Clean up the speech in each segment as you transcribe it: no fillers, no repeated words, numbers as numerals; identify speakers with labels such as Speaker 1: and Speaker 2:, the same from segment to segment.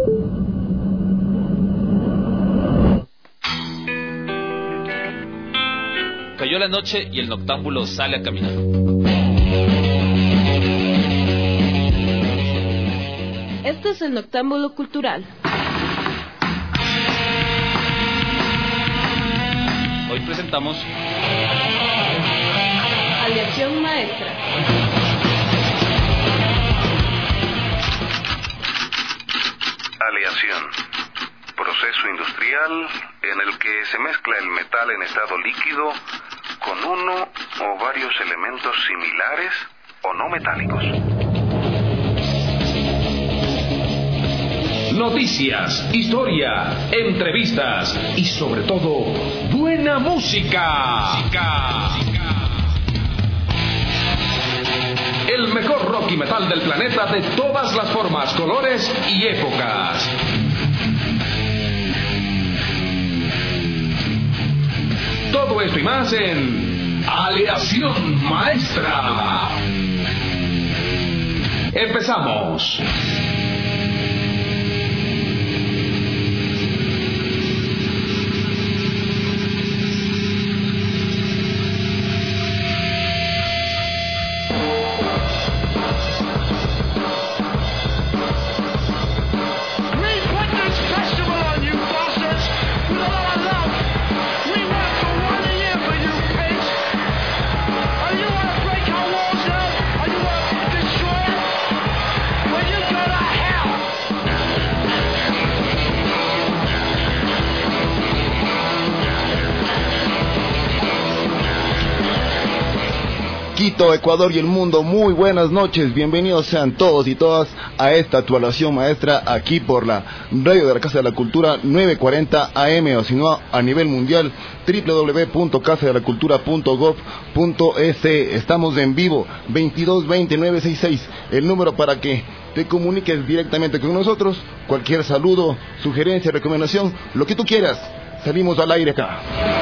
Speaker 1: Cayó la noche y el noctámbulo sale a caminar.
Speaker 2: Este es el Noctámbulo Cultural.
Speaker 1: Hoy presentamos
Speaker 2: Aleación Maestra.
Speaker 3: Aleación. Proceso industrial en el que se mezcla el metal en estado líquido con uno o varios elementos similares o no metálicos.
Speaker 4: Noticias, historia, entrevistas y sobre todo, buena música. El mejor rock y metal del planeta de todas las formas, colores y épocas. Todo esto y más en Aleación Maestra. Empezamos.
Speaker 5: Quito, Ecuador y el mundo, muy buenas noches, bienvenidos sean todos y todas a esta actualización maestra aquí por la radio de la Casa de la Cultura 940 AM o si no a nivel mundial www.casadelacultura.gov.es. Estamos en vivo 2220-966, el número para que te comuniques directamente con nosotros, cualquier saludo, sugerencia, recomendación, lo que tú quieras, salimos al aire acá.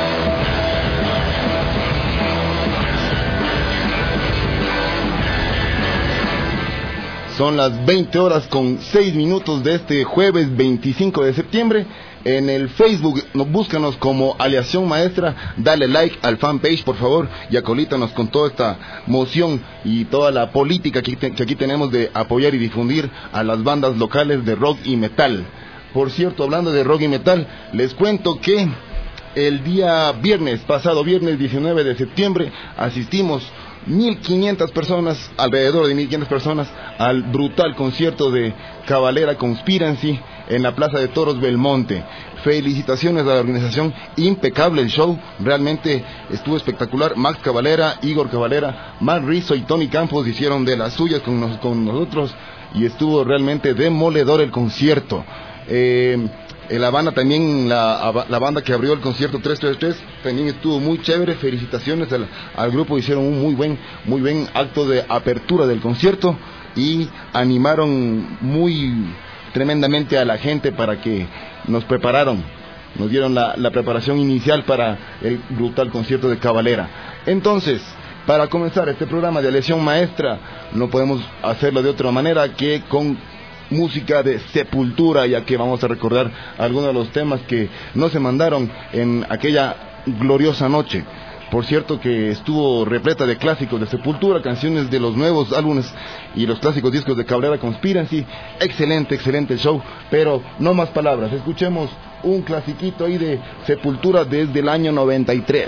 Speaker 5: Son las 20 horas con 6 minutos de este jueves 25 de septiembre. En el Facebook, búscanos como Aleación Maestra, dale like al fanpage por favor y acolítanos con toda esta moción y toda la política que aquí tenemos de apoyar y difundir a las bandas locales de rock y metal. Por cierto, hablando de rock y metal, les cuento que el día pasado viernes 19 de septiembre, asistimos 1.500 personas, alrededor de 1.500 personas, al brutal concierto de Cavalera Conspiracy en la Plaza de Toros Belmonte. Felicitaciones a la organización, impecable el show, realmente estuvo espectacular. Max Cavalera, Igor Cavalera, Mark Rizzo y Tony Campos hicieron de las suyas con nosotros y estuvo realmente demoledor el concierto. La banda también, la banda que abrió el concierto 333 también estuvo muy chévere. Felicitaciones al grupo, hicieron un muy buen acto de apertura del concierto y animaron muy tremendamente a la gente para que nos dieron la preparación inicial para el brutal concierto de Cavalera. Entonces, para comenzar este programa de Aleación Maestra, no podemos hacerlo de otra manera que con música de Sepultura, ya que vamos a recordar algunos de los temas que no se mandaron en aquella gloriosa noche. Por cierto que estuvo repleta de clásicos de Sepultura, canciones de los nuevos álbumes y los clásicos discos de Cavalera Conspiracy. Excelente el show, pero no más palabras, escuchemos un clasiquito ahí de Sepultura desde el año 93.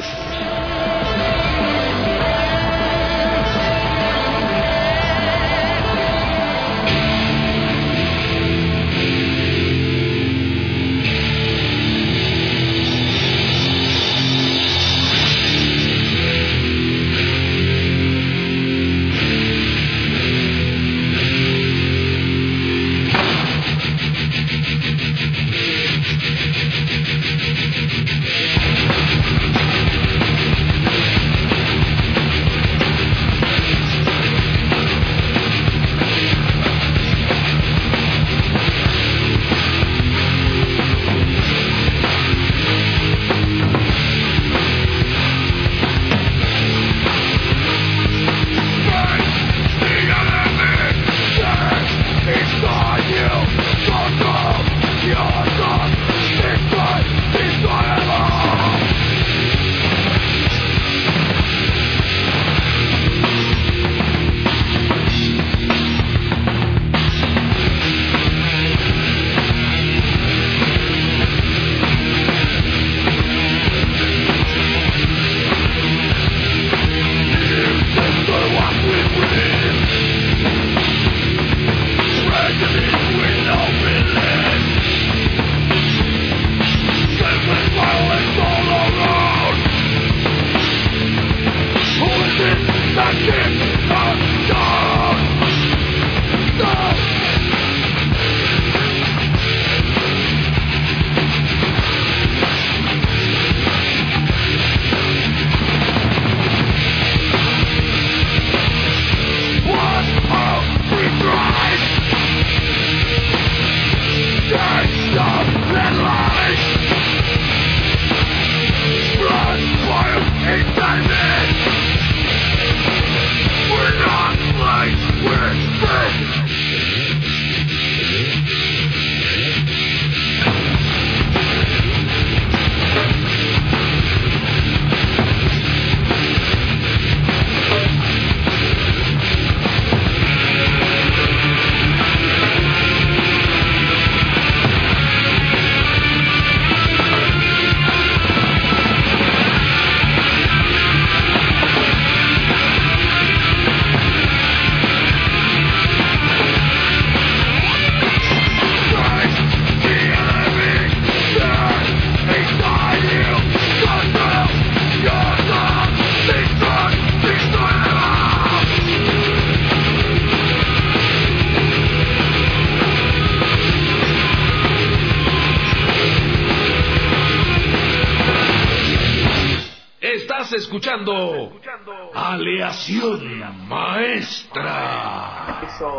Speaker 4: escuchando Aleación Maestra.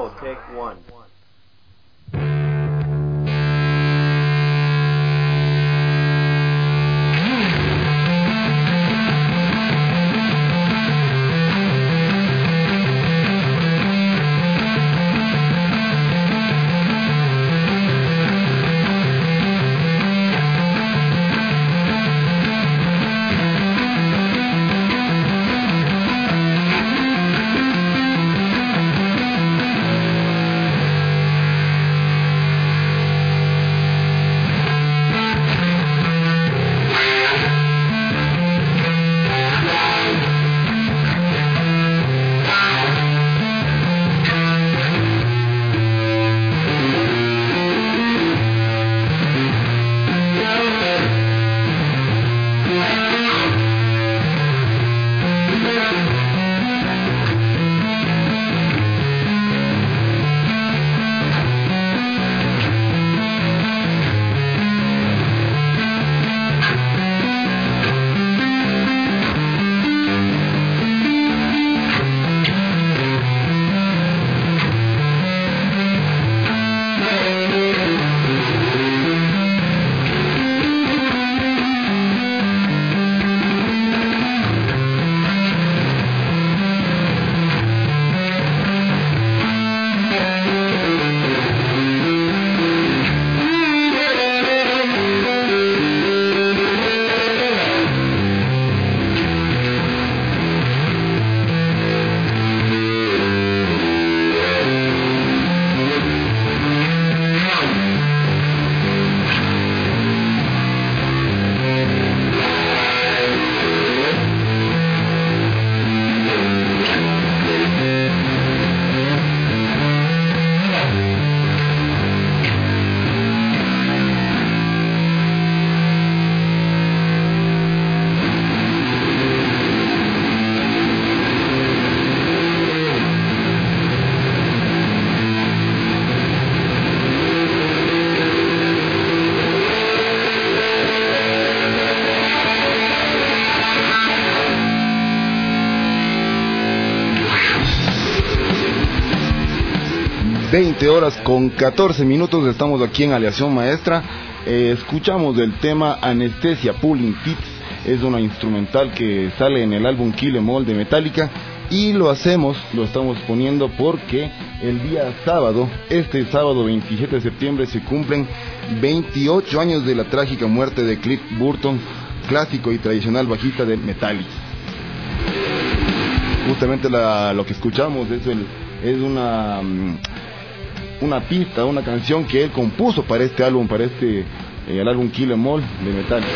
Speaker 5: horas con 14 minutos, estamos aquí en Aleación Maestra. Escuchamos del tema Anestesia Pulling Tips, es una instrumental que sale en el álbum Kill 'Em All de Metallica, y lo estamos poniendo porque el día sábado, este sábado 27 de septiembre, se cumplen 28 años de la trágica muerte de Cliff Burton, clásico y tradicional bajista de Metallica. Justamente lo que escuchamos es una pista, una canción que él compuso para este álbum, el álbum Kill 'Em All de Metallica.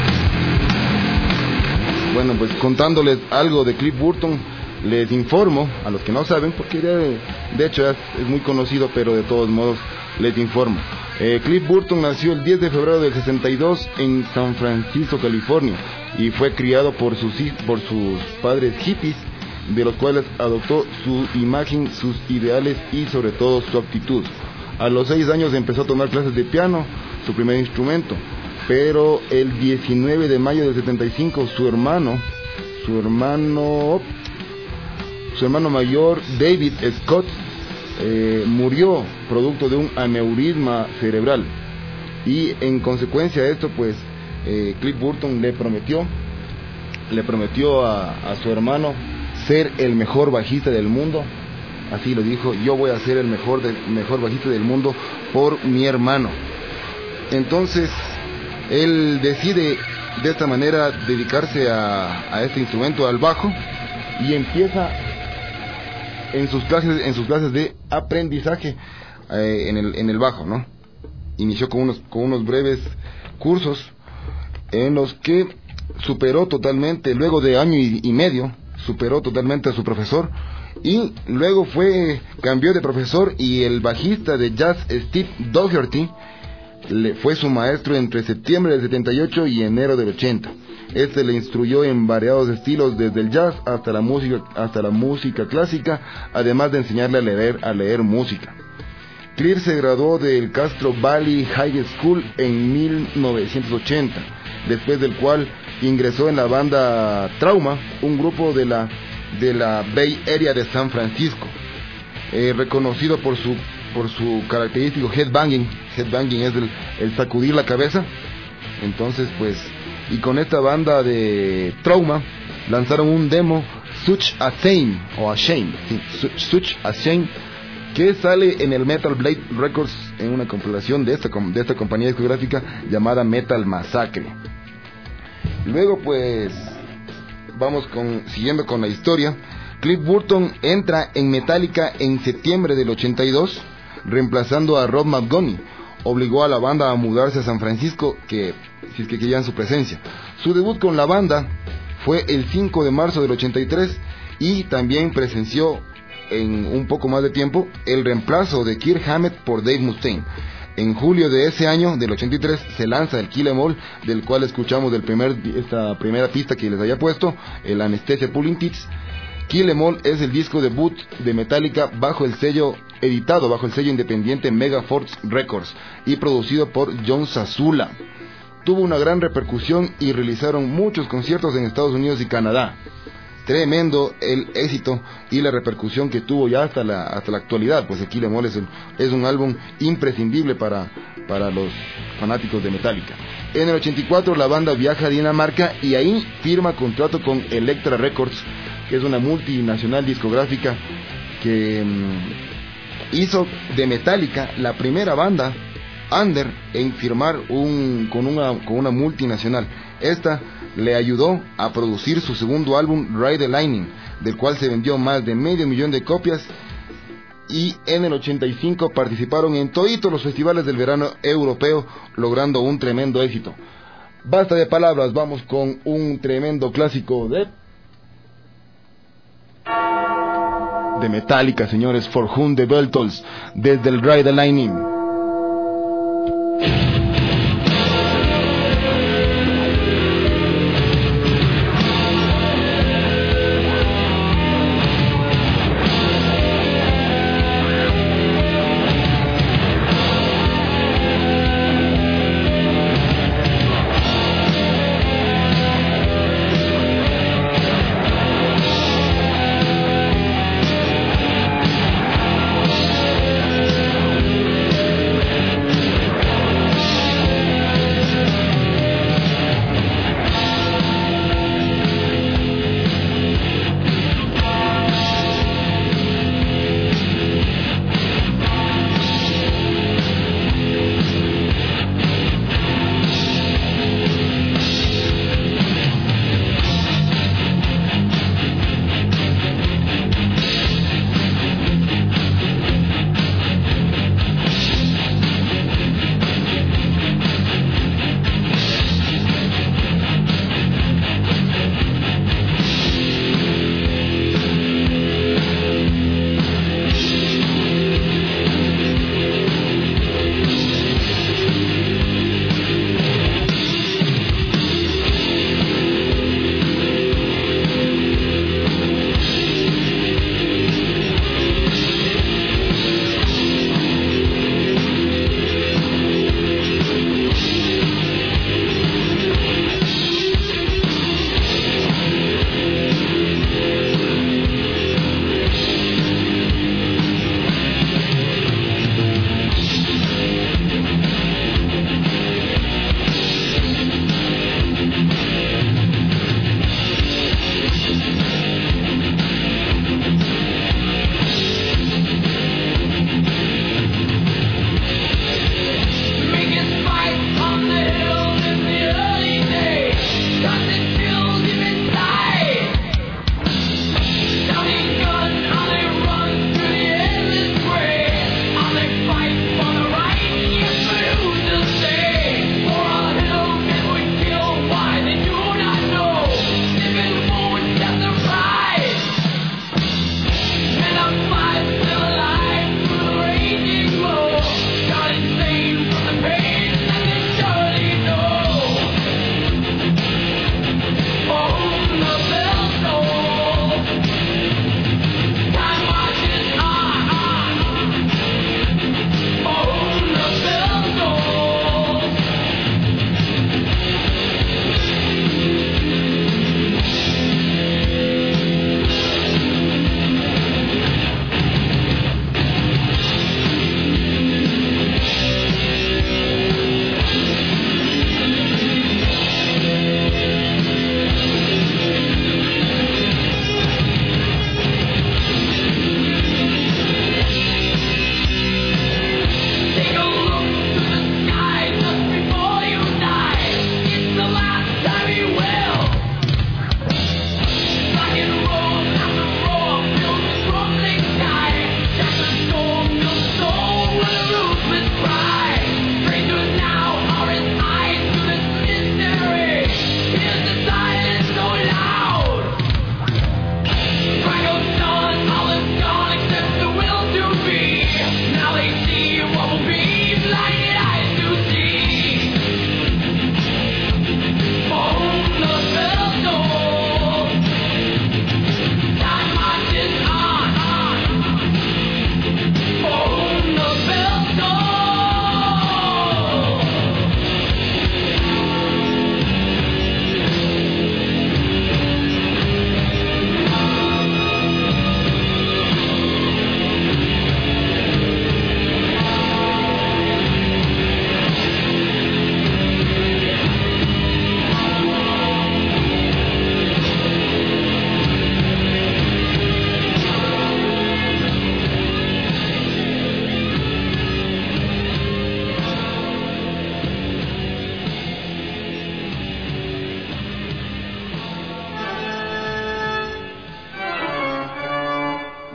Speaker 5: Bueno, pues contándoles algo de Cliff Burton, les informo a los que no saben, porque de hecho es muy conocido, pero de todos modos les informo. Cliff Burton nació el 10 de febrero del 62 en San Francisco, California, y fue criado por sus padres hippies, de los cuales adoptó su imagen, sus ideales y sobre todo su actitud. A los 6 años empezó a tomar clases de piano, su primer instrumento, pero el 19 de mayo del 75 su hermano mayor, David Scott, murió producto de un aneurisma cerebral, y en consecuencia de esto, pues Cliff Burton le prometió a su hermano ser el mejor bajista del mundo. Así lo dijo: yo voy a ser el mejor bajista del mundo por mi hermano. Entonces él decide de esta manera dedicarse a este instrumento, al bajo, y empieza en sus clases de aprendizaje en el bajo, ¿no? Inició con unos breves cursos en los que superó totalmente, luego de año y medio, superó totalmente a su profesor, y luego cambió de profesor, y el bajista de jazz Steve Dougherty fue su maestro entre septiembre del 78 y enero del 80. Este le instruyó en variados estilos, desde el jazz hasta la música clásica, además de enseñarle a leer música. Cliff se graduó del Castro Valley High School en 1980, después del cual ingresó en la banda Trauma, un grupo de la Bay Area de San Francisco, reconocido por su característico headbanging. Headbanging es el sacudir la cabeza. Entonces, pues, y con esta banda de Trauma lanzaron un demo, Such a Shame, Such a Shame, que sale en el Metal Blade Records en una compilación de esta compañía discográfica llamada Metal Massacre. Luego, pues, siguiendo con la historia. Cliff Burton entra en Metallica en septiembre del 82, reemplazando a Rob McGoney. Obligó a la banda a mudarse a San Francisco, si es que querían su presencia. Su debut con la banda fue el 5 de marzo del 83 y también presenció en un poco más de tiempo el reemplazo de Kirk Hammett por Dave Mustaine. En julio de ese año, del 83, se lanza el Kill 'Em All, del cual escuchamos esta primera pista que les había puesto, el Anesthesia Pulling Tits. Kill 'Em All es el disco debut de Metallica editado bajo el sello independiente Megaforce Records y producido por John Zazula. Tuvo una gran repercusión y realizaron muchos conciertos en Estados Unidos y Canadá. Tremendo el éxito y la repercusión que tuvo ya hasta la actualidad, pues el Kill 'Em All es un álbum imprescindible para los fanáticos de Metallica. En el 84 la banda viaja a Dinamarca y ahí firma contrato con Elektra Records, que es una multinacional discográfica que hizo de Metallica la primera banda under en firmar con una multinacional. Esta le ayudó a producir su segundo álbum, Ride the Lightning, del cual se vendió más de 500,000 de copias, y en el 85 participaron en todos los festivales del verano europeo, logrando un tremendo éxito. Basta de palabras, vamos con un tremendo clásico de Metallica, señores, For Whom the Bell Tolls, desde el Ride the Lightning.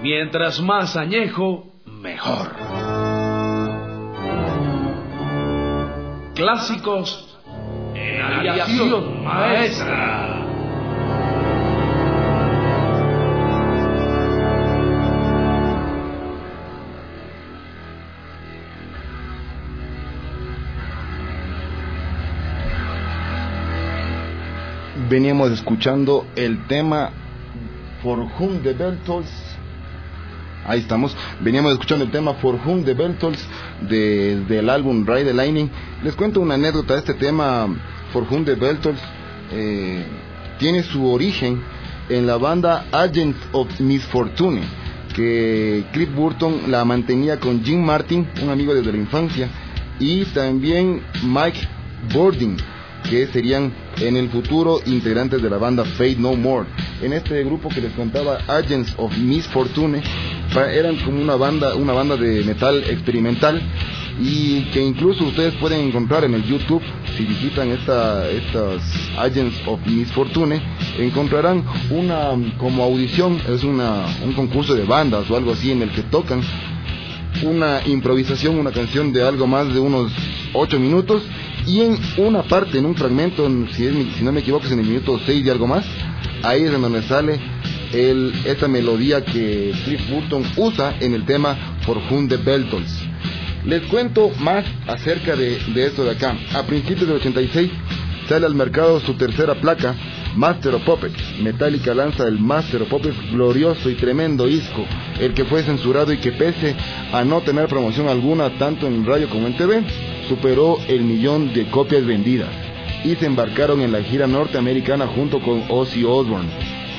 Speaker 4: Mientras más añejo, mejor. Clásicos en Aleación Maestra.
Speaker 5: Veníamos escuchando el tema For Whom the Bell Tolls. Ahí estamos. Veníamos escuchando el tema For Whom the Bell Tolls del álbum Ride the Lightning. Les cuento una anécdota. Este tema For Whom the Bell Tolls tiene su origen en la banda Agents of Misfortune, que Cliff Burton la mantenía con Jim Martin, un amigo desde la infancia, y también Mike Bordin, que serían en el futuro integrantes de la banda Faith No More. En este grupo que les contaba, Agents of Misfortune, eran como una banda de metal experimental, y que incluso ustedes pueden encontrar en el YouTube. Si visitan estas Agents of Misfortune, encontrarán una como audición, es un concurso de bandas o algo así, en el que tocan una improvisación, una canción de algo más de unos 8 minutos, y en una parte, en un fragmento, si no me equivoco, es en el minuto 6 y algo más, ahí es en donde sale esta melodía que Cliff Burton usa en el tema For Whom the Bell Tolls. Les cuento más acerca de esto de acá. A principios del 86 sale al mercado su tercera placa, Master of Puppets. Metallica lanza el Master of Puppets, glorioso y tremendo disco, el que fue censurado y que, pese a no tener promoción alguna tanto en radio como en TV, superó el 1.000.000 de copias vendidas, y se embarcaron en la gira norteamericana junto con Ozzy Osbourne.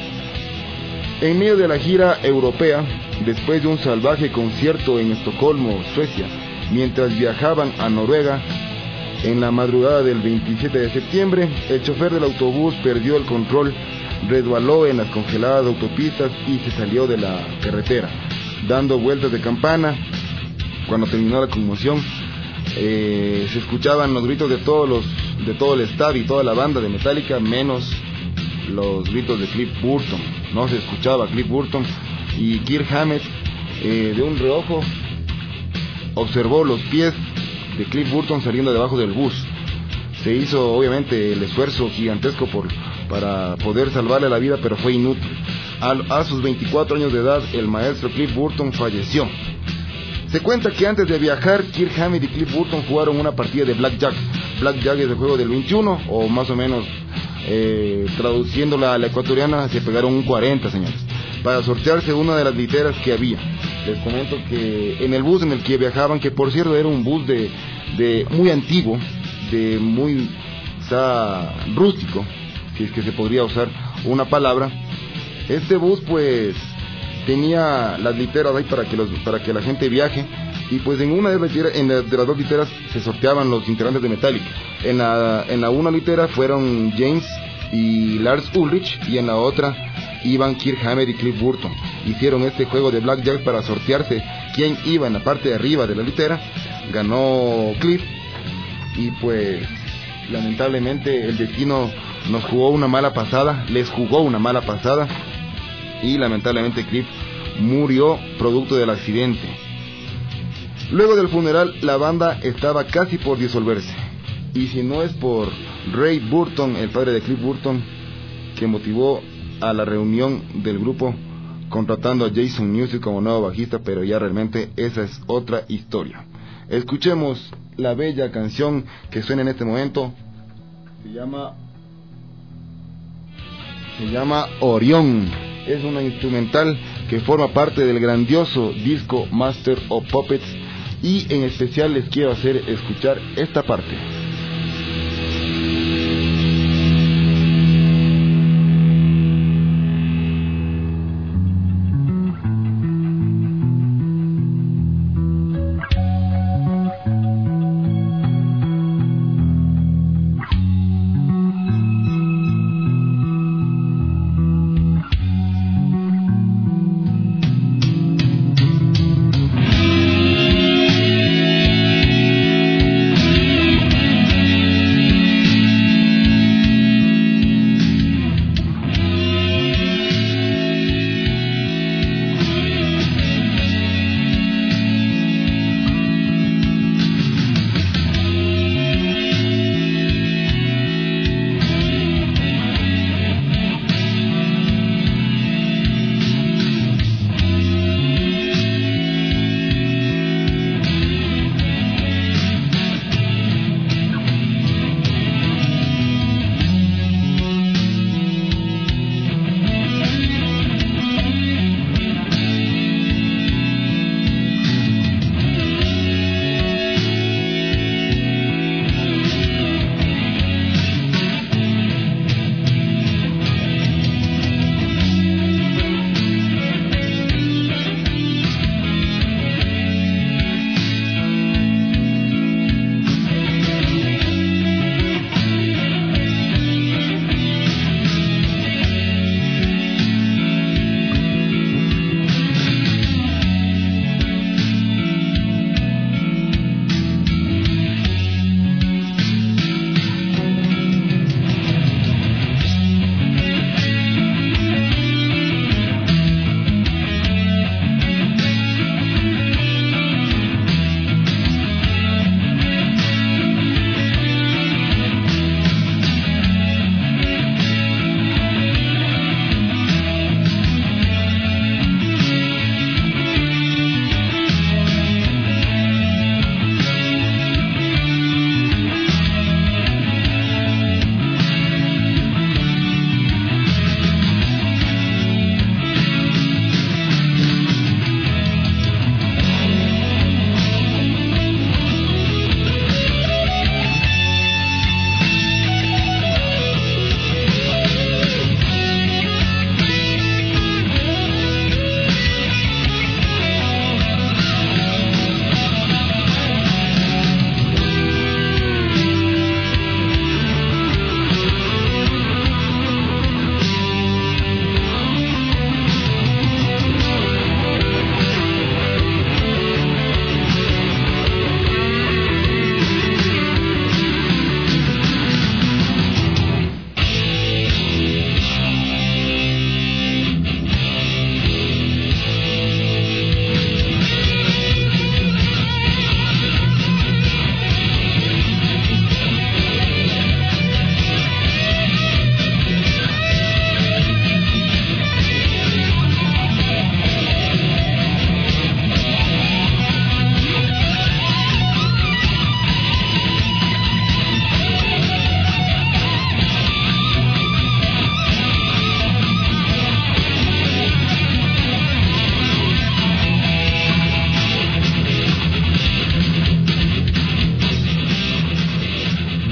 Speaker 5: En medio de la gira europea, después de un salvaje concierto en Estocolmo, Suecia, mientras viajaban a Noruega, en la madrugada del 27 de septiembre, el chofer del autobús perdió el control, resbaló en las congeladas autopistas y se salió de la carretera, dando vueltas de campana. Cuando terminó la conmoción, se escuchaban los gritos de todo el staff y toda la banda de Metallica, menos los gritos de Cliff Burton. No se escuchaba a Cliff Burton, y Kirk Hammett, de un reojo, observó los pies de Cliff Burton saliendo debajo del bus. Se hizo obviamente el esfuerzo gigantesco para poder salvarle la vida, pero fue inútil. A sus 24 años de edad, el maestro Cliff Burton falleció. Se cuenta que antes de viajar, Kirk Hammett y Cliff Burton jugaron una partida de Blackjack. Blackjack es el juego del 21, o más o menos, traduciéndola a la ecuatoriana, se pegaron un 40, señores, para sortearse una de las literas que había. Les comento que en el bus en el que viajaban, que por cierto era un bus de muy antiguo, de muy rústico, si es que se podría usar una palabra, este bus pues tenía las literas ahí para que la gente viaje, y pues en una de las dos literas se sorteaban los integrantes de Metallica. En la una litera fueron James y Lars Ulrich, y en la otra iban Kirk Hammett y Cliff Burton. Hicieron este juego de Blackjack para sortearse quién iba en la parte de arriba de la litera. Ganó Cliff, y pues lamentablemente el destino les jugó una mala pasada, y lamentablemente Cliff murió producto del accidente. Luego del funeral, la banda estaba casi por disolverse, y si no es por Ray Burton, el padre de Cliff Burton, que motivó a la reunión del grupo contratando a Jason Newsted como nuevo bajista, pero ya realmente esa es otra historia. Escuchemos la bella canción que suena en este momento. Se llama Orión. Es una instrumental que forma parte del grandioso disco Master of Puppets, y en especial les quiero hacer escuchar esta parte.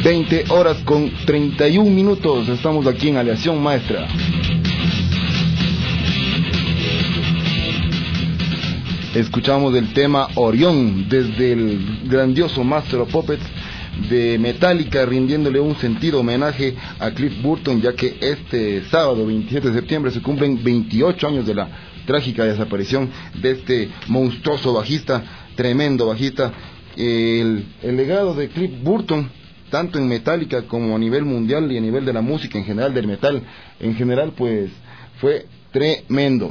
Speaker 5: 20 horas con 31 minutos. Estamos aquí en Aleación Maestra. Escuchamos el tema Orión desde el grandioso Master of Puppets de Metallica, rindiéndole un sentido homenaje a Cliff Burton, ya que este sábado 27 de septiembre se cumplen 28 años de la trágica desaparición de este monstruoso bajista, tremendo bajista. El legado de Cliff Burton, tanto en Metallica como a nivel mundial y a nivel de la música en general, del metal en general, pues fue tremendo.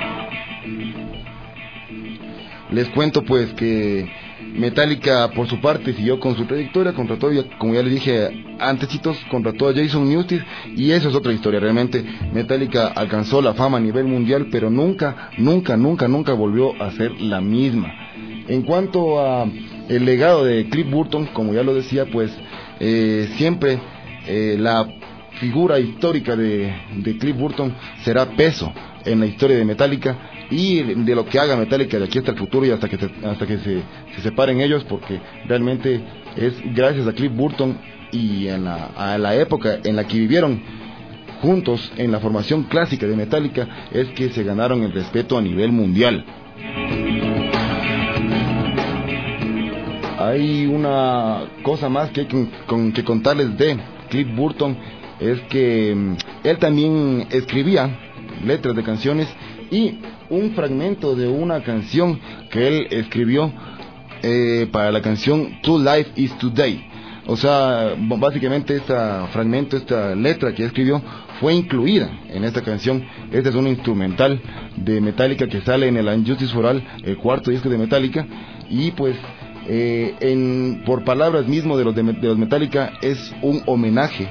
Speaker 5: Les cuento pues que Metallica por su parte siguió con su trayectoria, contrató, como ya les dije antesitos, contrató a Jason Newsted, y eso es otra historia. Realmente Metallica alcanzó la fama a nivel mundial, pero nunca volvió a ser la misma. En cuanto a el legado de Cliff Burton, como ya lo decía, pues siempre la figura histórica de Cliff Burton será peso en la historia de Metallica y de lo que haga Metallica de aquí hasta el futuro y hasta que se separen ellos, porque realmente es gracias a Cliff Burton y a la época en la que vivieron juntos en la formación clásica de Metallica es que se ganaron el respeto a nivel mundial. Hay una cosa más que hay que contarles de Cliff Burton, es que él también escribía letras de canciones, y un fragmento de una canción que él escribió para la canción To Life Is Today. O sea, básicamente esta letra que escribió fue incluida en esta canción. Este es un instrumental de Metallica que sale en el Unjustice for All, el cuarto disco de Metallica, y pues por palabras mismo de los Metallica, es un homenaje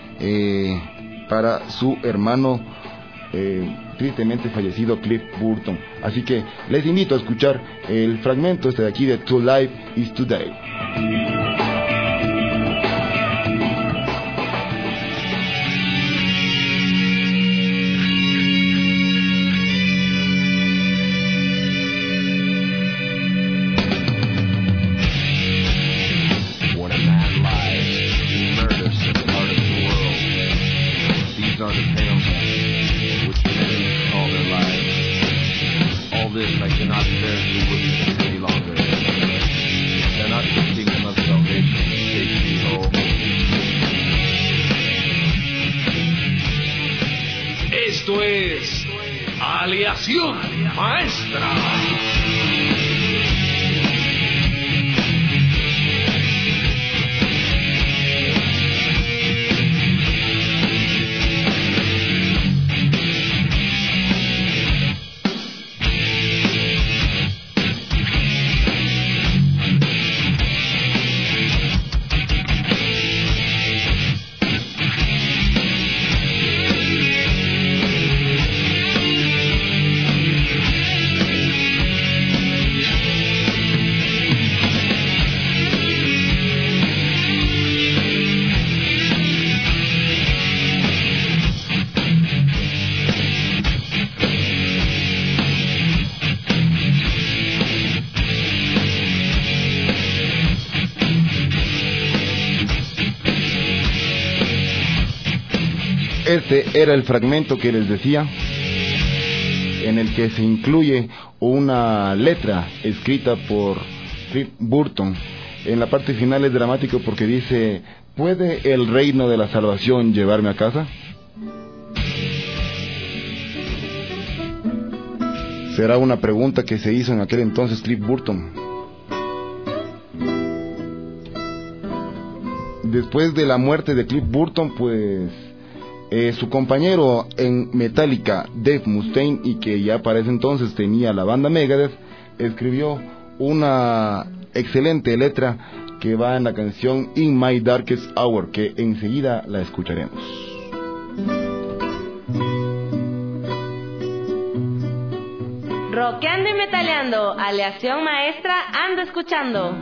Speaker 5: para su hermano tristemente fallecido Cliff Burton. Así que les invito a escuchar el fragmento de aquí de To Life Is Today.
Speaker 4: Esto es Aleación Maestra.
Speaker 5: Este era el fragmento que les decía, en el que se incluye una letra escrita por Cliff Burton. En la parte final es dramático porque dice: ¿puede el reino de la salvación llevarme a casa? Será una pregunta que se hizo en aquel entonces Cliff Burton. Después de la muerte de Cliff Burton, pues su compañero en Metallica, Dave Mustaine, y que ya para ese entonces tenía la banda Megadeth, escribió una excelente letra que va en la canción In My Darkest Hour, que enseguida la escucharemos.
Speaker 2: Rockeando y metaleando, Aleación Maestra anda escuchando.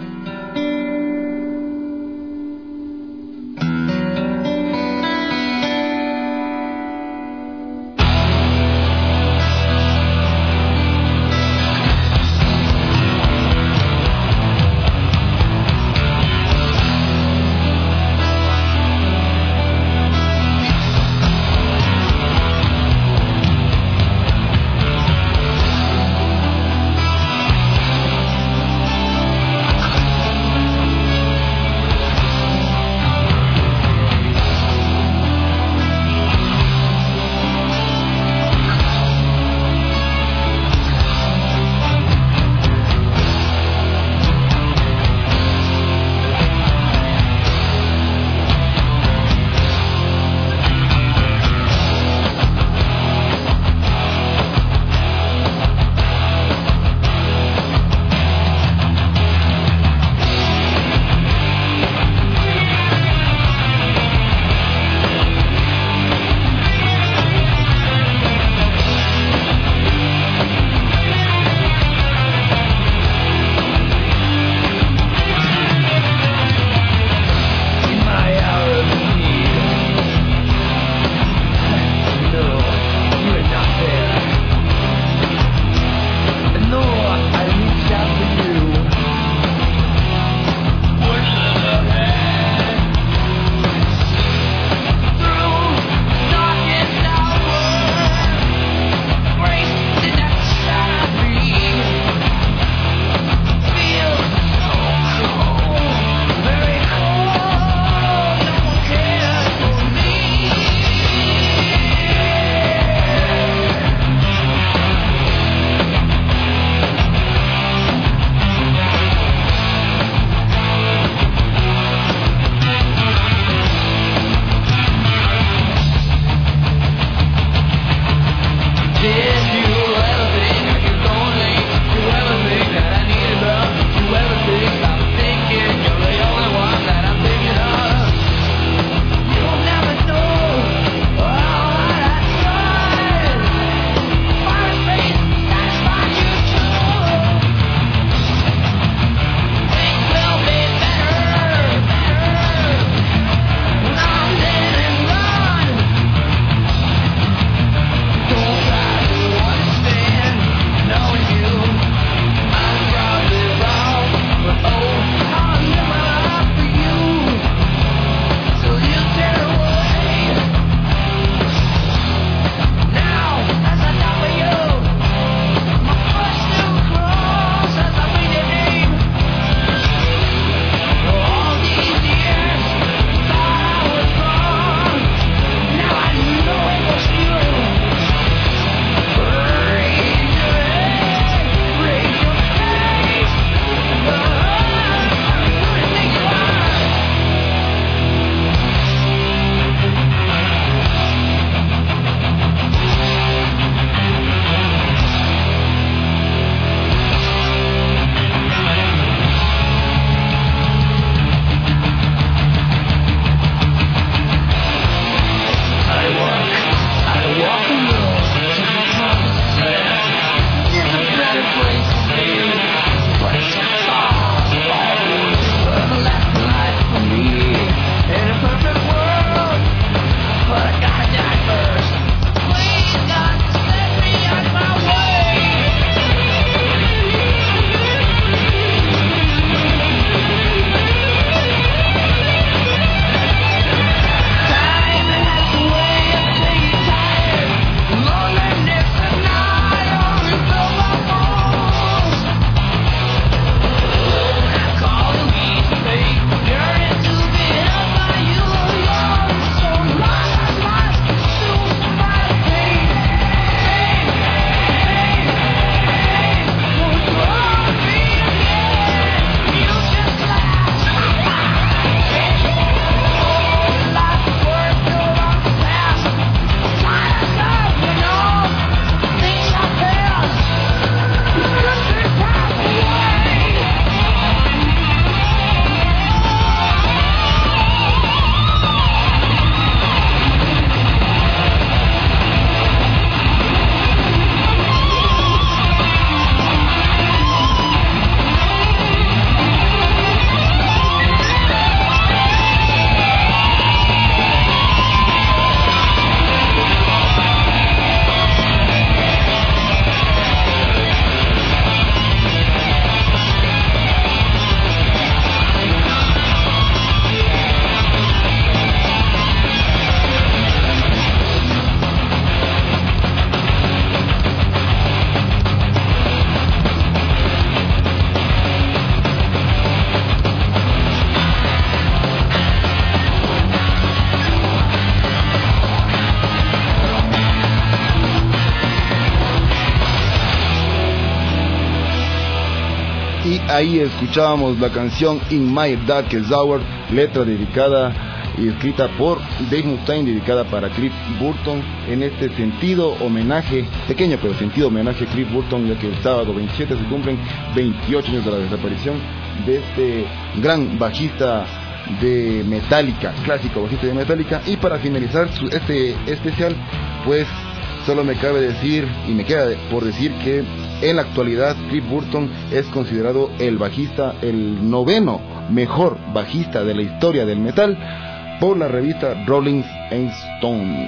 Speaker 5: ahí escuchábamos la canción In My Darkest Hour, letra dedicada y escrita por Dave Mustaine, dedicada para Cliff Burton. En este sentido, homenaje, pequeño pero sentido homenaje a Cliff Burton, ya que el sábado 27 se cumplen 28 años de la desaparición de este gran bajista de Metallica, clásico bajista de Metallica. Y para finalizar este especial, pues solo me cabe decir, y me queda por decir, que en la actualidad Cliff Burton es considerado el bajista, el noveno mejor bajista de la historia del metal por la revista Rolling Stone.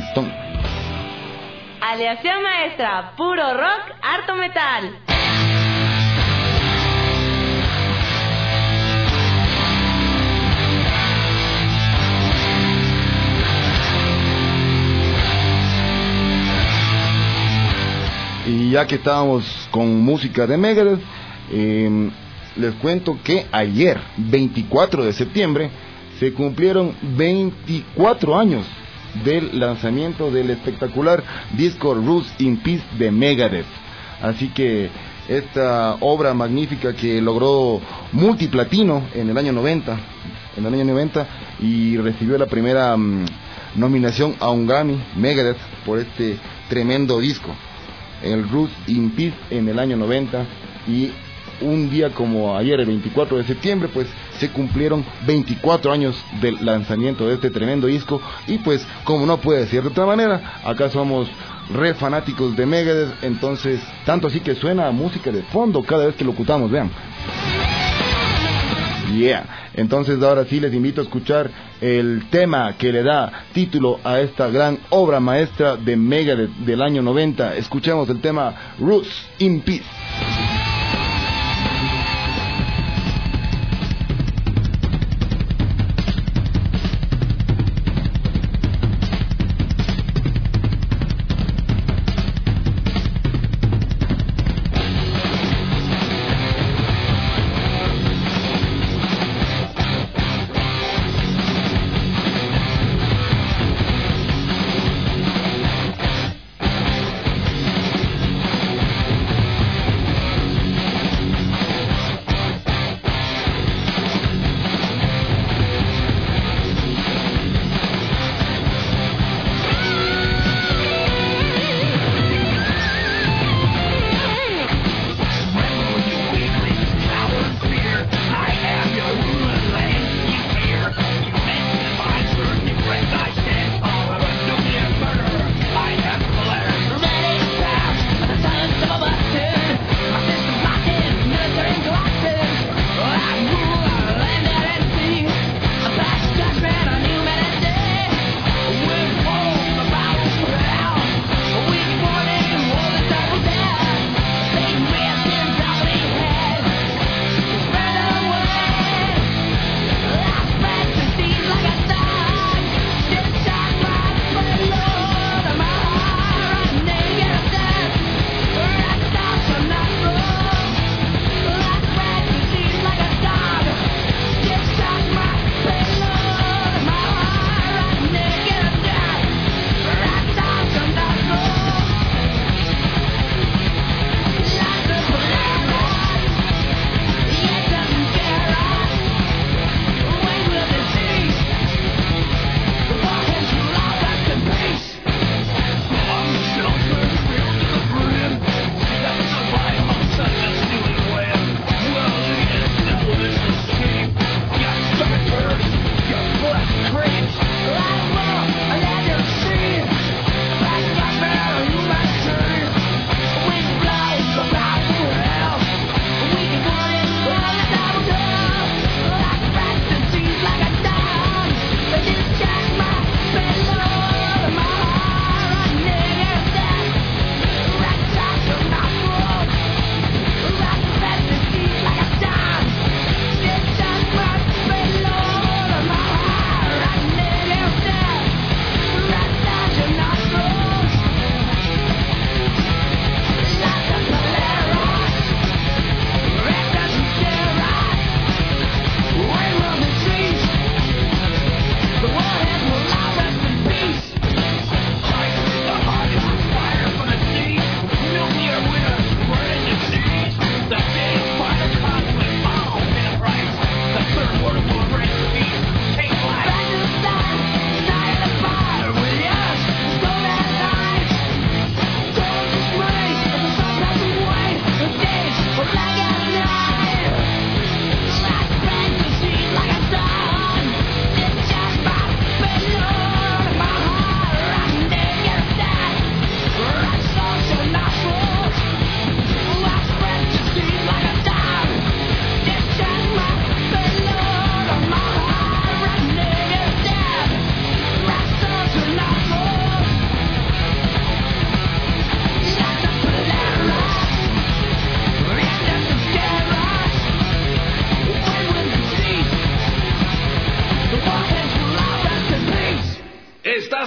Speaker 2: Aleación maestra, puro rock, harto metal.
Speaker 5: Y ya que estábamos con música de Megadeth, les cuento que ayer, 24 de septiembre, se cumplieron 24 años del lanzamiento del espectacular disco Rust in Peace de Megadeth. Así que esta obra magnífica que logró multiplatino en el año 90, y recibió la primera nominación a un Grammy, Megadeth, por este tremendo disco, el Rust in Peace, en el año 90. Y un día como ayer, el 24 de septiembre, pues se cumplieron 24 años del lanzamiento de este tremendo disco. Y pues, como no puede ser de otra manera, acá somos re fanáticos de Megadeth, entonces tanto así que suena música de fondo cada vez que locutamos, vean. Entonces ahora sí les invito a escuchar el tema que le da título a esta gran obra maestra de Megadeth del año 90. Escuchemos el tema Rust in Peace.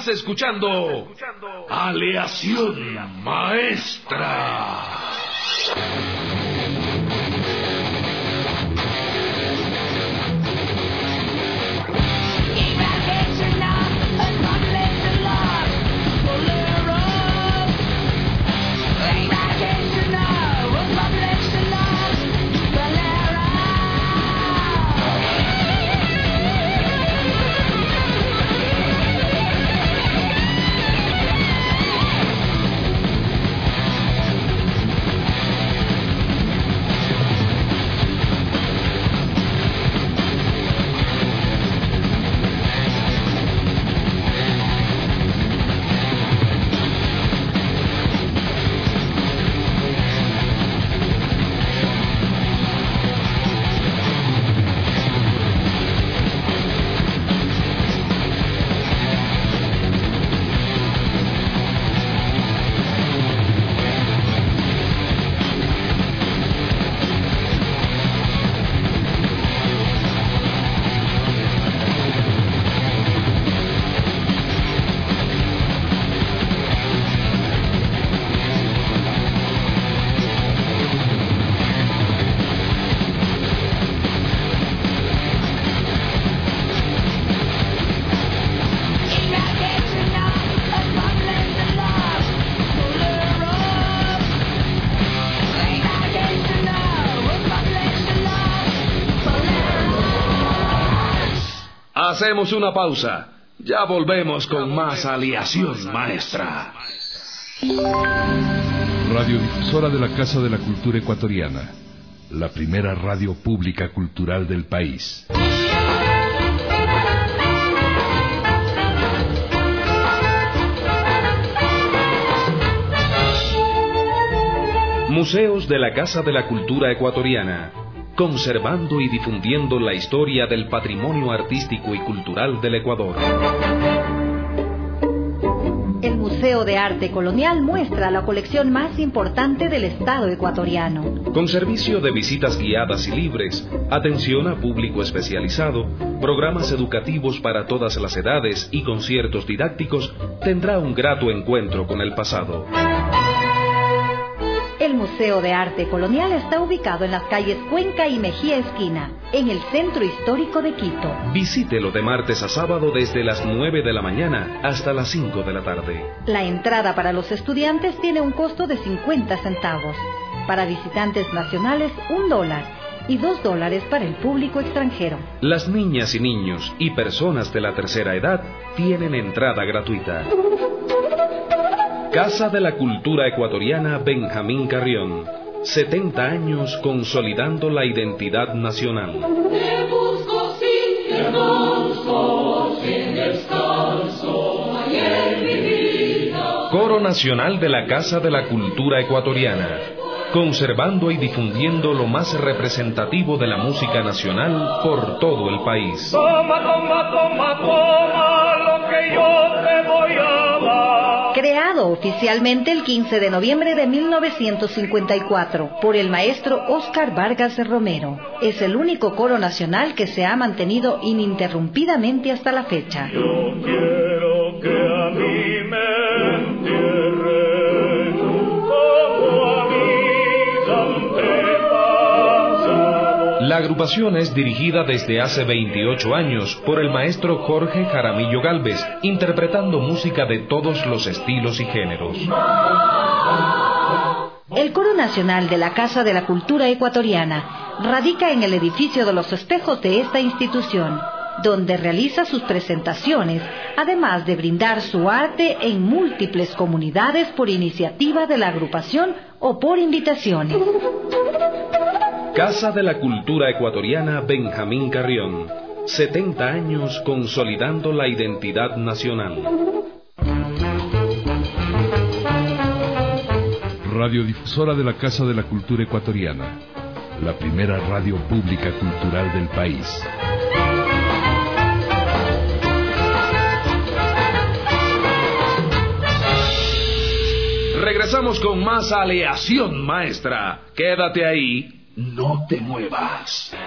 Speaker 4: Estás escuchando Aleación Maestra. Hacemos una pausa. Ya volvemos con más Aleación Maestra.
Speaker 6: Radiodifusora de la Casa de la Cultura Ecuatoriana, la primera radio pública cultural del país.
Speaker 7: Museos de la Casa de la Cultura Ecuatoriana, conservando y difundiendo la historia del patrimonio artístico y cultural del Ecuador.
Speaker 8: El Museo de Arte Colonial muestra la colección más importante del Estado ecuatoriano.
Speaker 7: Con servicio de visitas guiadas y libres, atención a público especializado, programas educativos para todas las edades y conciertos didácticos, tendrá un grato encuentro con el pasado.
Speaker 8: El Museo de Arte Colonial está ubicado en las calles Cuenca y Mejía Esquina, en el centro histórico de Quito.
Speaker 7: Visítelo de martes a sábado desde las 9 de la mañana hasta las 5 de la tarde.
Speaker 8: La entrada para los estudiantes tiene un costo de 50 centavos. Para visitantes nacionales, $1 y $2 para el público extranjero.
Speaker 7: Las niñas y niños y personas de la tercera edad tienen entrada gratuita. Casa de la Cultura Ecuatoriana Benjamín Carrión. 70 años consolidando la identidad nacional.
Speaker 9: Te busco sin descanso, ayer mi vida.
Speaker 7: Coro Nacional de la Casa de la Cultura Ecuatoriana. Conservando y difundiendo lo más representativo de la música nacional por todo el país.
Speaker 9: Toma, toma, toma, toma lo que yo te voy a dar.
Speaker 8: Creado oficialmente el 15 de noviembre de 1954 por el maestro Óscar Vargas de Romero. Es el único coro nacional que se ha mantenido ininterrumpidamente hasta la fecha.
Speaker 9: Yo quiero que a mí me entierren como a mis antepasados.
Speaker 7: La agrupación es dirigida desde hace 28 años por el maestro Jorge Jaramillo Gálvez, interpretando música de todos los estilos y géneros.
Speaker 8: El Coro Nacional de la Casa de la Cultura Ecuatoriana radica en el edificio de los espejos de esta institución, donde realiza sus presentaciones, además de brindar su arte en múltiples comunidades por iniciativa de la agrupación o por invitaciones.
Speaker 7: Casa de la Cultura Ecuatoriana Benjamín Carrión. 70 años consolidando la identidad nacional.
Speaker 6: Radiodifusora de la Casa de la Cultura Ecuatoriana, la primera radio pública cultural del país.
Speaker 4: Regresamos con más Aleación Maestra. Quédate ahí. No te muevas.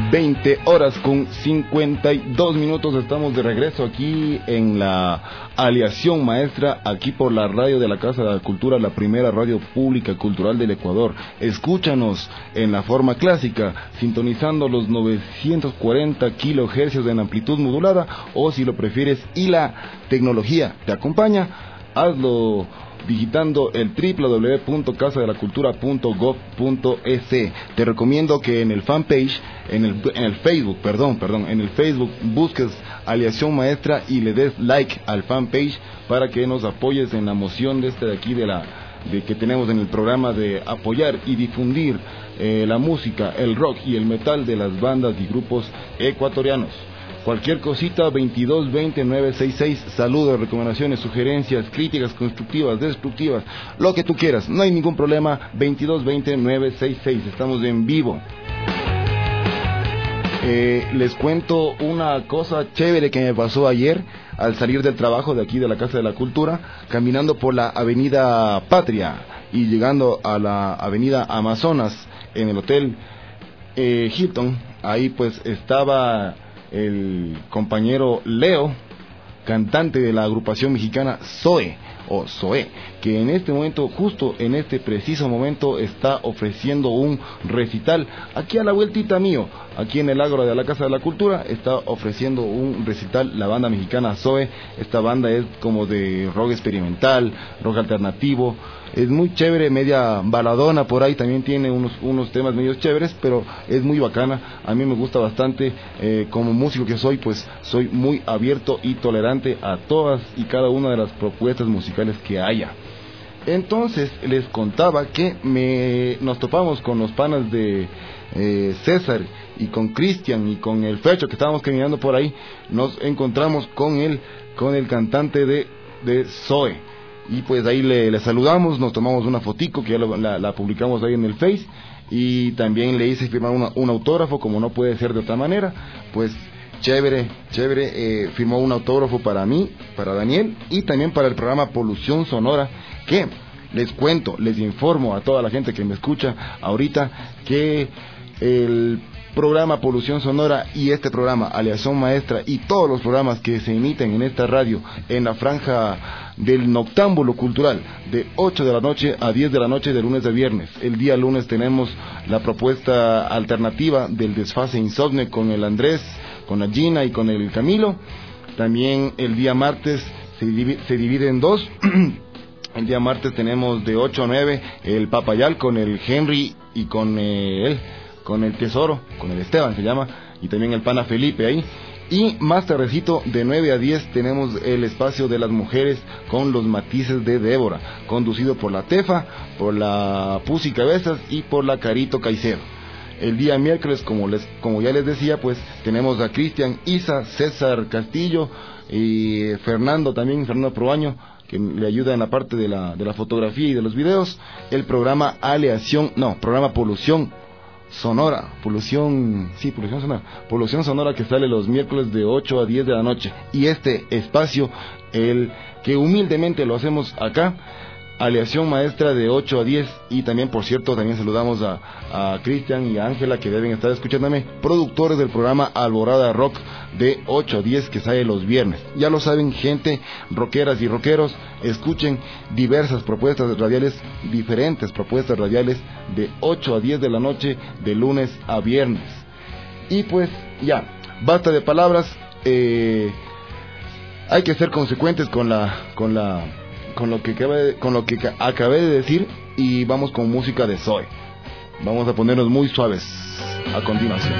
Speaker 5: 20 horas con 52 minutos. Estamos de regreso aquí en la Aleación Maestra, aquí por la radio de la Casa de la Cultura, la primera radio pública cultural del Ecuador. Escúchanos en la forma clásica, sintonizando los 940 kilohercios en amplitud modulada, o si lo prefieres y la tecnología te acompaña, hazlo digitando el www.casadelacultura.gov.es. Te recomiendo que en el fanpage, en el Facebook busques Aleación Maestra y le des like al fanpage para que nos apoyes en la moción de que tenemos en el programa de apoyar y difundir la música, el rock y el metal de las bandas y grupos ecuatorianos. Cualquier cosita, 2220-966, saludos, recomendaciones, sugerencias, críticas constructivas, destructivas, lo que tú quieras, no hay ningún problema, 2220-966, estamos en vivo. Les cuento una cosa chévere que me pasó ayer al salir del trabajo de aquí de la Casa de la Cultura, caminando por la Avenida Patria y llegando a la Avenida Amazonas en el Hotel Hilton. Ahí pues estaba el compañero Leo, cantante de la agrupación mexicana Zoe, que en este momento, justo en este preciso momento, está ofreciendo un recital aquí a la vueltita mío, aquí en el Ágora de la Casa de la Cultura. Está ofreciendo un recital la banda mexicana Zoe. Esta banda es como de rock experimental, rock alternativo, es muy chévere, media baladona por ahí, también tiene unos temas medios chéveres, pero es muy bacana. A mí me gusta bastante, como músico que soy, pues soy muy abierto y tolerante a todas y cada una de las propuestas musicales que haya. Entonces les contaba que nos topamos con los panas de César y con Cristian y con el Fecho, que estábamos caminando por ahí. Nos encontramos con el cantante de Zoe. Y pues ahí le saludamos, nos tomamos una fotico que ya la publicamos ahí en el Face, y también le hice firmar un autógrafo, como no puede ser de otra manera. Pues chévere, firmó un autógrafo para mí, para Daniel, y también para el programa Polución Sonora, que les informo a toda la gente que me escucha ahorita que el programa Polución Sonora y este programa Aleación Maestra y todos los programas que se emiten en esta radio en la franja del Noctámbulo Cultural de 8 de la noche a 10 de la noche de lunes a viernes. El día lunes tenemos la propuesta alternativa del Desfase Insomne con el Andrés, con la Gina y con el Camilo. También el día martes se divide en dos. El día martes tenemos de 8 a 9 el Papayal con el Henry y con el Tesoro, con el Esteban se llama, y también el Pana Felipe ahí. Y más tardecito, de 9 a 10, tenemos el espacio de las mujeres con los matices de Débora, conducido por la Tefa, por la Pusi Cabezas y por la Carito Caicedo. El día miércoles, como ya les decía, pues tenemos a Cristian, Isa, César Castillo y Fernando Proaño, que le ayuda en la parte de la fotografía y de los videos. El programa programa Polución Sonora, que sale los miércoles de 8 a 10 de la noche. Y este espacio, el que humildemente lo hacemos acá, Aleación Maestra, de 8 a 10. Y también, por cierto, también saludamos a Cristian y a Ángela, que deben estar escuchándome, productores del programa Alborada Rock de 8 a 10, que sale los viernes. Ya lo saben, gente, rockeras y rockeros, escuchen diferentes propuestas radiales de 8 a 10 de la noche, de lunes a viernes. Y pues ya, basta de palabras, hay que ser consecuentes con lo que acabé de decir, y vamos con música de Zoe. Vamos a ponernos muy suaves a continuación.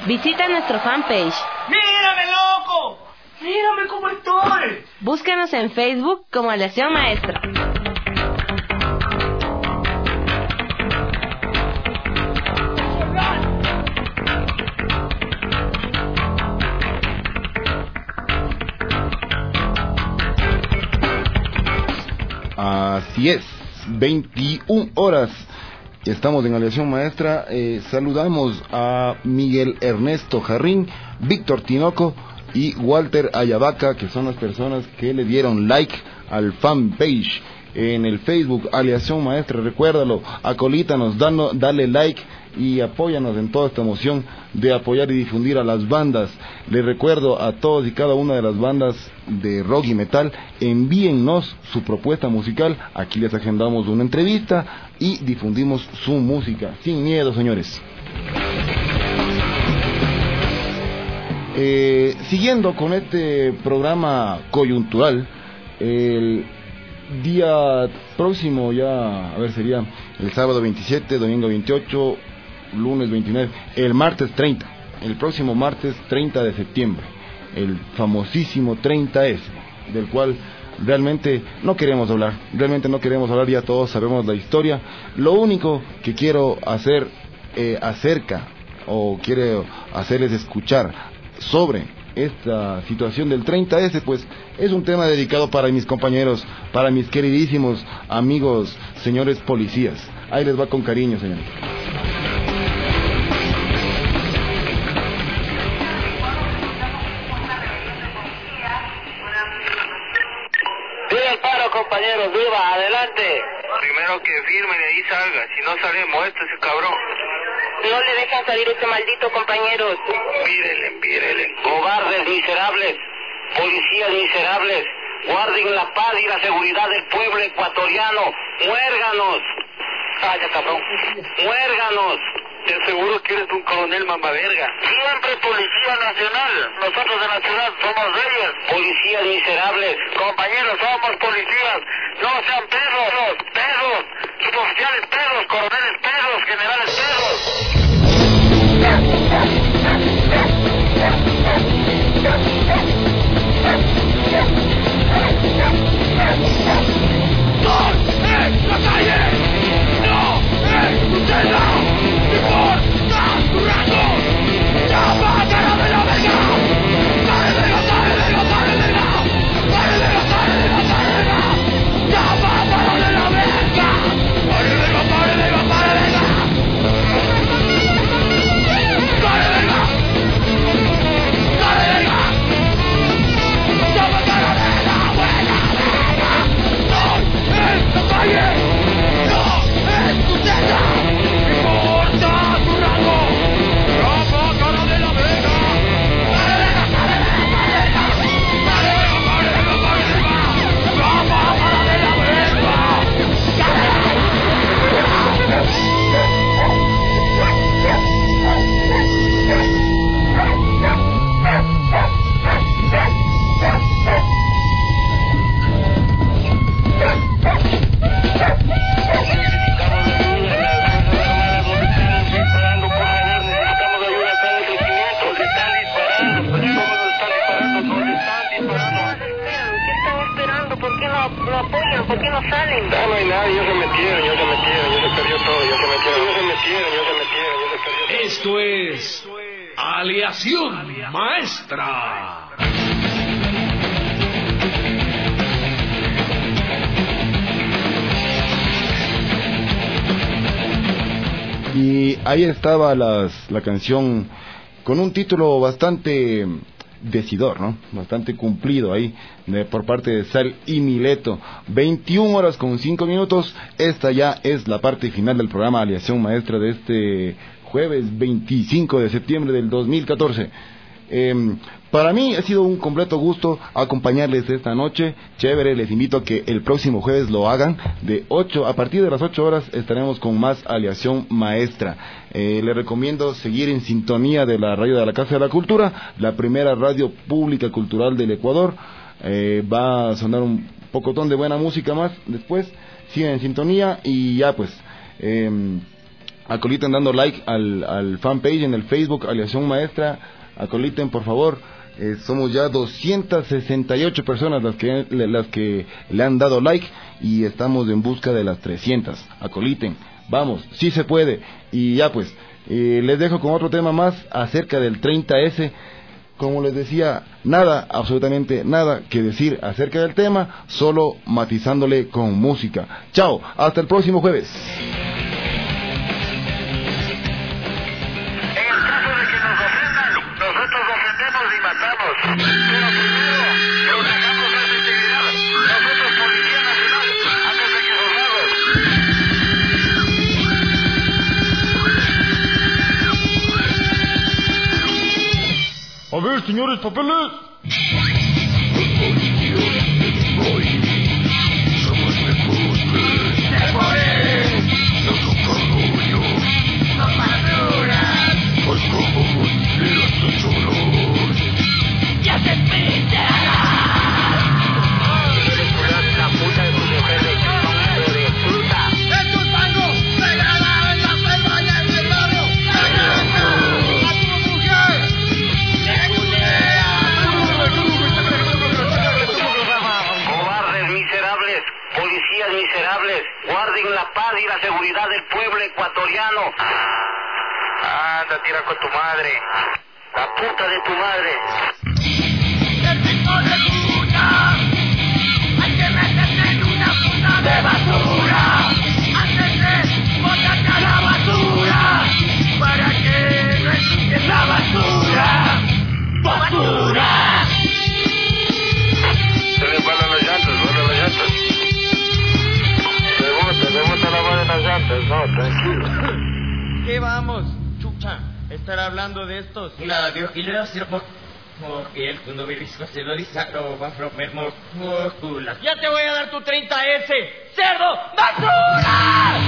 Speaker 2: Visita nuestro fanpage.
Speaker 9: ¡Mírame, loco! ¡Mírame cómo estoy!
Speaker 2: Búscanos en Facebook como Aleación Maestra.
Speaker 5: Así es, 21 horas. Estamos en Aleación Maestra. Saludamos a Miguel Ernesto Jarrín, Víctor Tinoco y Walter Ayabaca, que son las personas que le dieron like al fanpage en el Facebook Aleación Maestra. Recuérdalo, acolítanos, dale like y apóyanos en toda esta emoción de apoyar y difundir a las bandas. Les recuerdo a todos y cada una de las bandas de rock y metal, envíennos su propuesta musical, aquí les agendamos una entrevista y difundimos su música, sin miedo, señores. Siguiendo con este programa coyuntural, el día próximo ya, sería el sábado 27, domingo 28, lunes 29, el martes 30, el próximo martes 30 de septiembre, el famosísimo 30S, del cual realmente no queremos hablar, ya todos sabemos la historia. Lo único que quiero hacer quiero hacerles escuchar sobre esta situación del 30S, pues es un tema dedicado para mis compañeros, para mis queridísimos amigos, señores policías. Ahí les va con cariño, señores.
Speaker 10: Viva el paro, compañeros, viva, adelante.
Speaker 3: Primero que firme y de ahí salga, si no sale muerto ese cabrón.
Speaker 10: No le dejan salir ese maldito, compañeros.
Speaker 3: Pírele.
Speaker 10: Cobardes miserables, policías miserables, guarden la paz y la seguridad del pueblo ecuatoriano. Muérganos. Vaya, cabrón. Muérganos.
Speaker 3: Te aseguro que eres un coronel mamaverga.
Speaker 10: Siempre Policía Nacional. Nosotros de la ciudad somos reyes. Policías miserables. Compañeros, somos policías. No sean pedos. Suboficiales pedos, coroneles pedos, generales pedos.
Speaker 9: ¡No es la calle! ¡No es tu celda! ¡Importa tu rango! ¡Llama a cara de la verga! ¡Sale verga! ¡Llama a cara de la verga! ¡Pare verga! ¡Pare verga! ¡Llama a cara de la buena verga! ¡No es la calle! ¡No es tu celda! ¡Importa tu rango! ¡Llama a cara de la verga! ¡Pare verga! ¡Pare verga! ¡Llama a cara de la verga!
Speaker 10: ¿Por qué no salen?
Speaker 3: No hay nadie, ya se metieron, ya se perdió todo, ya se metieron.
Speaker 4: Esto es Aleación Maestra.
Speaker 5: Y ahí estaba la canción con un título bastante decidor, ¿no? Bastante cumplido ahí por parte de Sal y Mileto. 21 horas con 5 minutos. Esta ya es la parte final del programa Aleación Maestra de este jueves 25 de septiembre del 2014. Para mí ha sido un completo gusto acompañarles esta noche. Chévere, les invito a que el próximo jueves lo hagan. A partir de las 8 horas estaremos con más Aleación Maestra. Les recomiendo seguir en sintonía de la radio de la Casa de la Cultura, la primera radio pública cultural del Ecuador. Va a sonar un pocotón de buena música más después. Sigan en sintonía y ya pues acoliten dando like al fanpage en el Facebook, Aleación Maestra, acoliten por favor. Somos ya 268 personas las que le han dado like y estamos en busca de las 300. Acoliten, vamos, sí se puede. Y ya pues, les dejo con otro tema más acerca del 30S. Como les decía, nada, absolutamente nada que decir acerca del tema, solo matizándole con música. Chao, hasta el próximo jueves.
Speaker 10: Pero primero, protegamos nuestra integridad. Nosotros, Policía Nacional, antes de que soldados.
Speaker 9: A ver, señores, papeles. Somos mejores. No son orgullo. Son maduras. Pues como mentiras de solos. ¡Ya se pintarás! La puta de tu mujer de fruta. ¡Esto es algo! ¡Pegada en la selva y en el barrio! ¡Pegada a tu mujer!
Speaker 10: Cobardes miserables, policías miserables, guarden la paz y la seguridad del pueblo ecuatoriano. Anda, tira con tu madre. La puta de tu madre.
Speaker 9: Hay que meterte en una puta de basura. Antes de botarte a la basura. Para que no ensucies la basura. ¡Basura!
Speaker 10: Se le paran las llantas, Se bota la mano en las llantas, no, tranquilo.
Speaker 11: ¿Qué vamos? Chucha, estar hablando de estos.
Speaker 12: Nada, digo, y le das el cuando me dice se lo dice va a romper músculas.
Speaker 11: Ya te voy a dar tu 30S, cerdo, basura.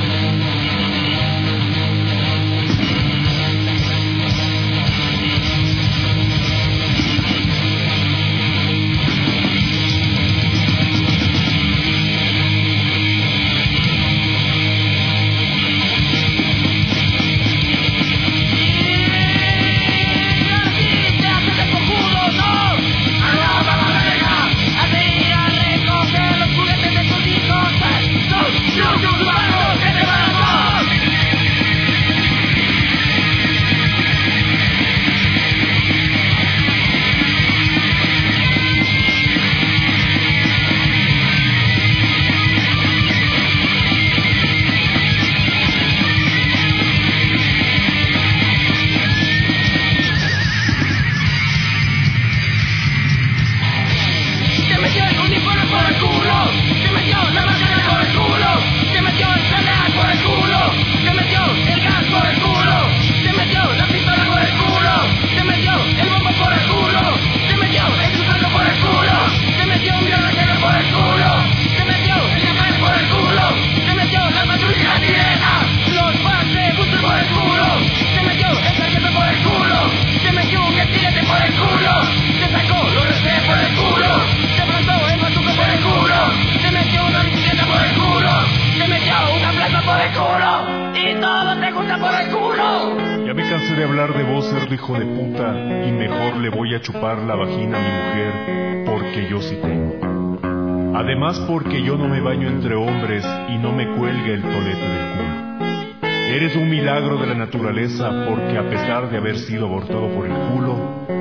Speaker 13: Hijo de puta, y mejor le voy a chupar la vagina a mi mujer, porque yo sí tengo. Además, porque yo no me baño entre hombres y no me cuelga el tolete del culo. Eres un milagro de la naturaleza, porque a pesar de haber sido abortado por el culo,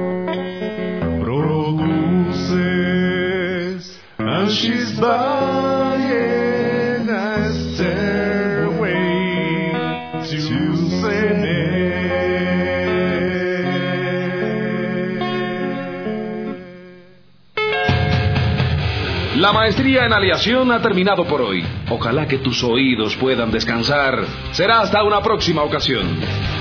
Speaker 13: produces, and she's buying a stairway to Zen.
Speaker 4: La maestría en aleación ha terminado por hoy. Ojalá que tus oídos puedan descansar. Será hasta una próxima ocasión.